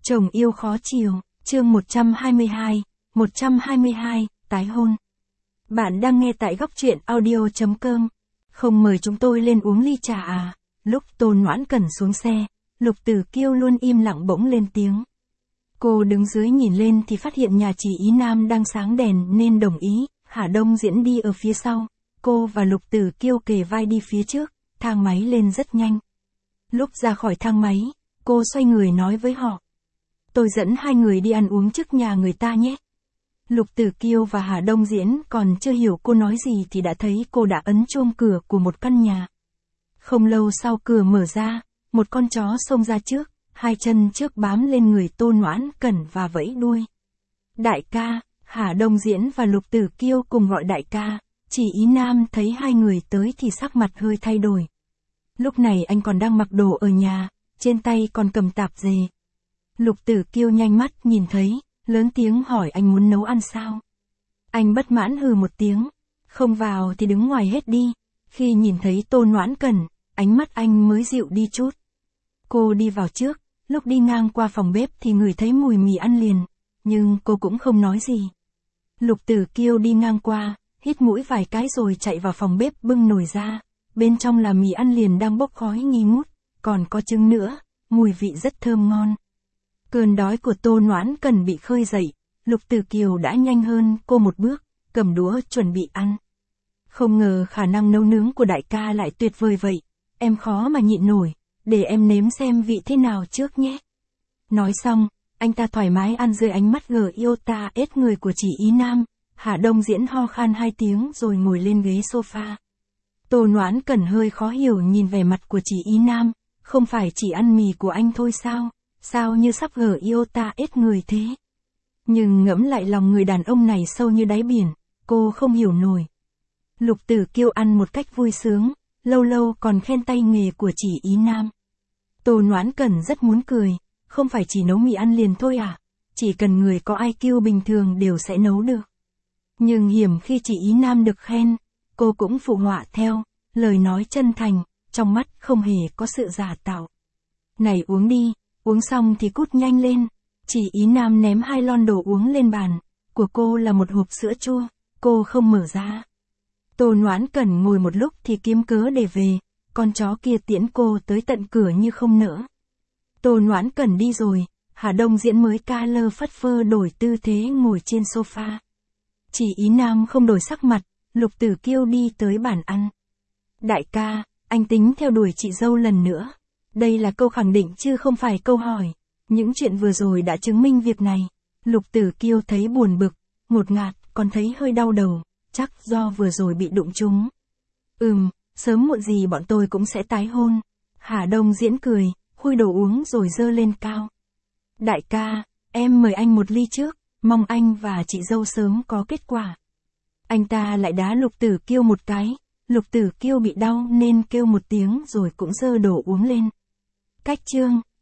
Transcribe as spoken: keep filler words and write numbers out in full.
Chồng yêu khó chiều, chương một trăm hai mươi hai, một trăm hai mươi hai, tái hôn. Bạn đang nghe tại góc truyện audio chấm com. Không mời chúng tôi lên uống ly trà à? Lúc Tôn Noãn Cẩn xuống xe, Lục Tử Kiêu luôn im lặng bỗng lên tiếng. Cô đứng dưới nhìn lên thì phát hiện nhà chị Ý Nam đang sáng đèn nên đồng ý, Hà Đông Diễn đi ở phía sau. Cô và Lục Tử Kiêu kề vai đi phía trước, thang máy lên rất nhanh. Lúc ra khỏi thang máy, cô xoay người nói với họ. Tôi dẫn hai người đi ăn uống trước nhà người ta nhé. Lục Tử Kiêu và Hà Đông Diễn còn chưa hiểu cô nói gì thì đã thấy cô đã ấn chuông cửa của một căn nhà. Không lâu sau cửa mở ra, một con chó xông ra trước, hai chân trước bám lên người Tôn Noãn Cẩn và vẫy đuôi. Đại ca, Hà Đông Diễn và Lục Tử Kiêu cùng gọi đại ca, chỉ Ý Nam thấy hai người tới thì sắc mặt hơi thay đổi. Lúc này anh còn đang mặc đồ ở nhà, trên tay còn cầm tạp dề. Lục Tử Kiêu nhanh mắt nhìn thấy, lớn tiếng hỏi anh muốn nấu ăn sao. Anh bất mãn hừ một tiếng, không vào thì đứng ngoài hết đi. Khi nhìn thấy Tôn Noãn Cẩn, ánh mắt anh mới dịu đi chút. Cô đi vào trước, lúc đi ngang qua phòng bếp thì ngửi thấy mùi mì ăn liền, nhưng cô cũng không nói gì. Lục Tử Kiêu đi ngang qua, hít mũi vài cái rồi chạy vào phòng bếp bưng nồi ra, bên trong là mì ăn liền đang bốc khói nghi ngút, còn có trứng nữa, mùi vị rất thơm ngon. Cơn đói của Tôn Noãn Cẩn bị khơi dậy, Lục Tử Kiêu đã nhanh hơn cô một bước, cầm đũa chuẩn bị ăn. Không ngờ khả năng nấu nướng của đại ca lại tuyệt vời vậy, em khó mà nhịn nổi, để em nếm xem vị thế nào trước nhé. Nói xong, anh ta thoải mái ăn dưới ánh mắt gờ yêu ta ết người của chị Ý Nam. Hà Đông Diễn ho khan hai tiếng rồi ngồi lên ghế sofa. Tôn Noãn Cẩn hơi khó hiểu nhìn vẻ mặt của chị Ý Nam, không phải chỉ ăn mì của anh thôi sao, sao như sắp gờ yêu ta ết người thế. Nhưng ngẫm lại lòng người đàn ông này sâu như đáy biển, cô không hiểu nổi. Lục Tử Kiêu ăn một cách vui sướng, lâu lâu còn khen tay nghề của chị Ý Nam. Tôn Noãn Cẩn rất muốn cười, không phải chỉ nấu mì ăn liền thôi à, chỉ cần người có i kiu bình thường đều sẽ nấu được. Nhưng hiểm khi chị Ý Nam được khen, cô cũng phụ họa theo, lời nói chân thành, trong mắt không hề có sự giả tạo. Này uống đi, uống xong thì cút nhanh lên. Chị Ý Nam ném hai lon đồ uống lên bàn, của cô là một hộp sữa chua, cô không mở ra. Tôn Noãn Cẩn ngồi một lúc thì kiếm cớ để về, con chó kia tiễn cô tới tận cửa như không nỡ. Tôn Noãn Cẩn đi rồi, Hà Đông Diễn mới ca lơ phất phơ đổi tư thế ngồi trên sofa. Chị Ý Nam không đổi sắc mặt, Lục Tử Kiêu đi tới bàn ăn. Đại ca, anh tính theo đuổi chị dâu lần nữa. Đây là câu khẳng định chứ không phải câu hỏi. Những chuyện vừa rồi đã chứng minh việc này. Lục Tử Kiêu thấy buồn bực, ngột ngạt, còn thấy hơi đau đầu, chắc do vừa rồi bị đụng trúng. Ừm, sớm muộn gì bọn tôi cũng sẽ tái hôn. Hà Đông Diễn cười, khui đồ uống rồi giơ lên cao. Đại ca, em mời anh một ly trước, mong anh và chị dâu sớm có kết quả. Anh ta lại đá Lục Tử Kiêu một cái, Lục Tử Kiêu bị đau nên kêu một tiếng rồi cũng giơ đồ uống lên. Cách chương